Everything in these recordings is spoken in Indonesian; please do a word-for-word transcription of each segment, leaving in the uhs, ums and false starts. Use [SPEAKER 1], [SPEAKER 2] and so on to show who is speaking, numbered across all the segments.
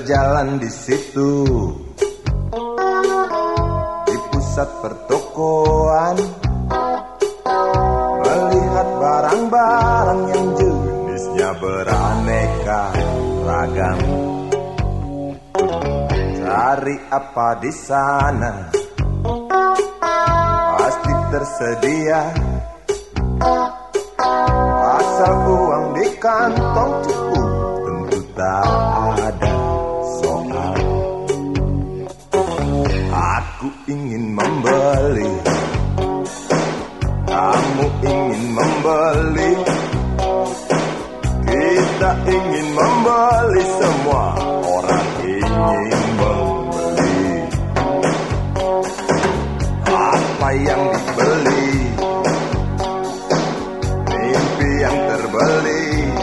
[SPEAKER 1] berjalan di situ, di pusat pertokoan, melihat barang-barang yang jenisnya beraneka ragam. Cari apa di sana, pasti tersedia, asal uang di kantong cukup, tentu tak ada soal. Aku ingin membeli, kamu ingin membeli, kita ingin membeli, semua orang ingin membeli. Apa yang dibeli, mimpi yang terbeli,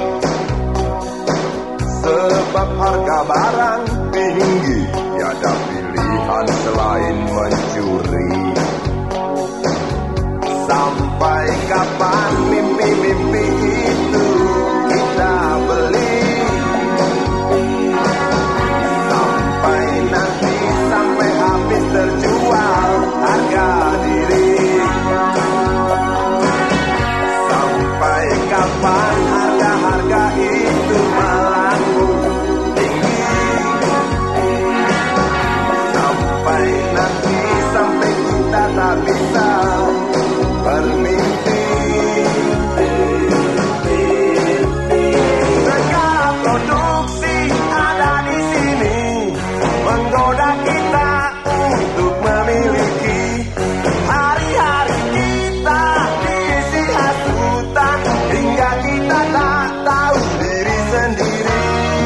[SPEAKER 1] sebab harga barang tinggi, tiada pilihan selain mencuri. Sampai kapan mimpi-mimpi itu kita beli? Sampai nanti, sampai habis terjual harga diri. Sampai kapan harga-harga itu melambung tinggi? Sampai nanti, sampai kita tak bisa bermimpi. Segala produksi ada di sini, menggoda kita untuk memiliki. Hari-hari kita diisi hasutan, hingga kita tak tahu diri sendiri.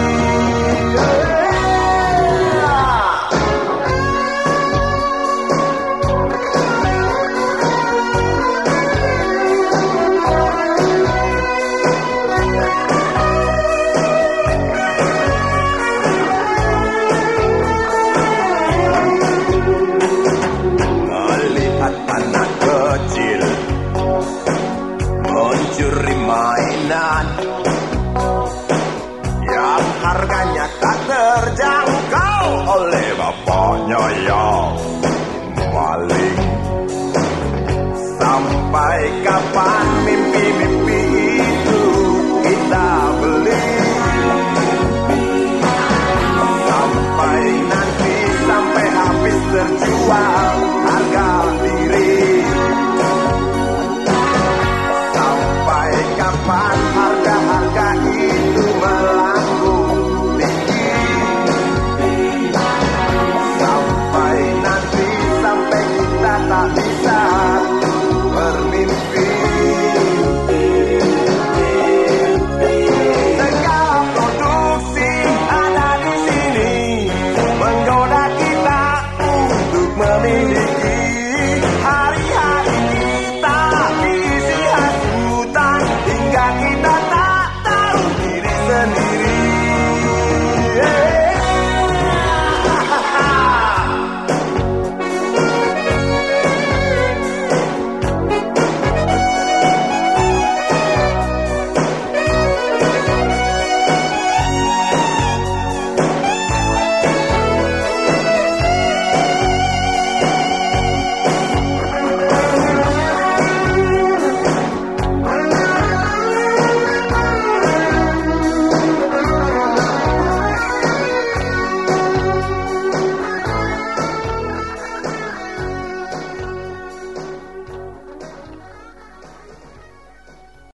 [SPEAKER 1] Melihat anak kecil mencuri mainan yang harganya tak terjangkau oleh bapaknya yang maling. Sampai kapan mimpi-mimpi itu kita beli? Sampai nanti, sampai habis terjual harga diri. Sampai kapan harga-harga itu melambung tinggi? Sampai nanti, sampai kita tak bisa